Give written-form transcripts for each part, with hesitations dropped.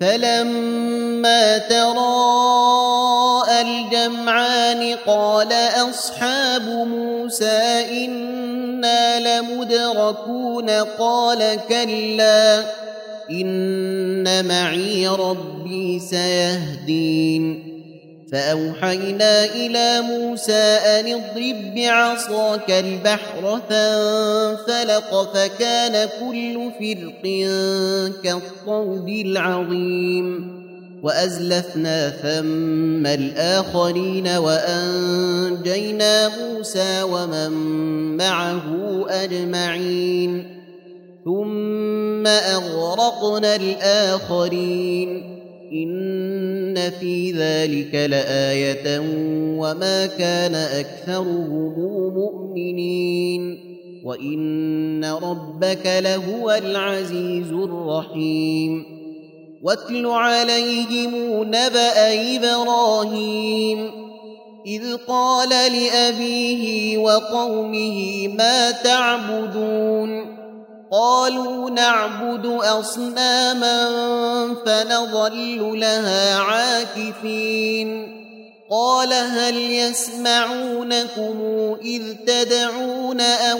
فلما تراءى الجمعان قال أصحاب موسى إنا لمدركون قال كلا إن معي ربي سيهدين فأوحينا إلى موسى أن اضرب بعصاك البحر فانفلق فكان كل فرق كالطود العظيم وأزلفنا ثم الآخرين وأنجينا موسى ومن معه أجمعين ثم أغرقنا الآخرين إن في ذلك لآية وما كان أكثرهم مؤمنين وإن ربك لهو العزيز الرحيم واتل عليهم نبأ إبراهيم إذ قال لأبيه وقومه ما تعبدون قالوا نعبد أصناما فنظل لها عاكفين قال هل يسمعونكم إذ تدعون أو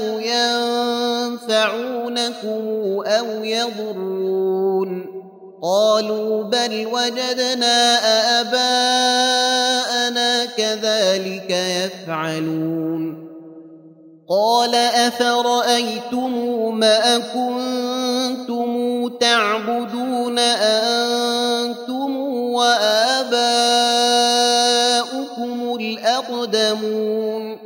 ينفعونكم أو يضرون قالوا بل وجدنا آباءنا كذلك يفعلون قال أفرأيتم ما كنتم تعبدون أنتم وآباؤكم الأقدمون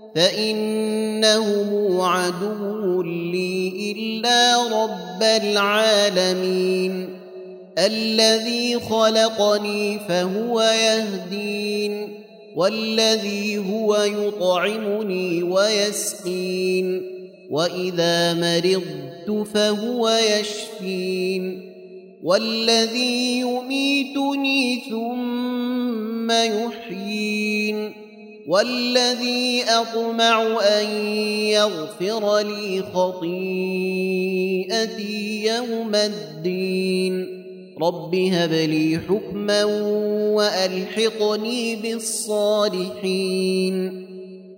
فإنهم عدو لي إلا رب العالمين الذي خلقني فهو يهدين والذي هو يطعمني ويسقين وإذا مرضت فهو يشفين والذي يميتني ثم يحيين والذي أطمع أن يغفر لي خطيئتي يوم الدين رب هب لي حكما وألحقني بالصالحين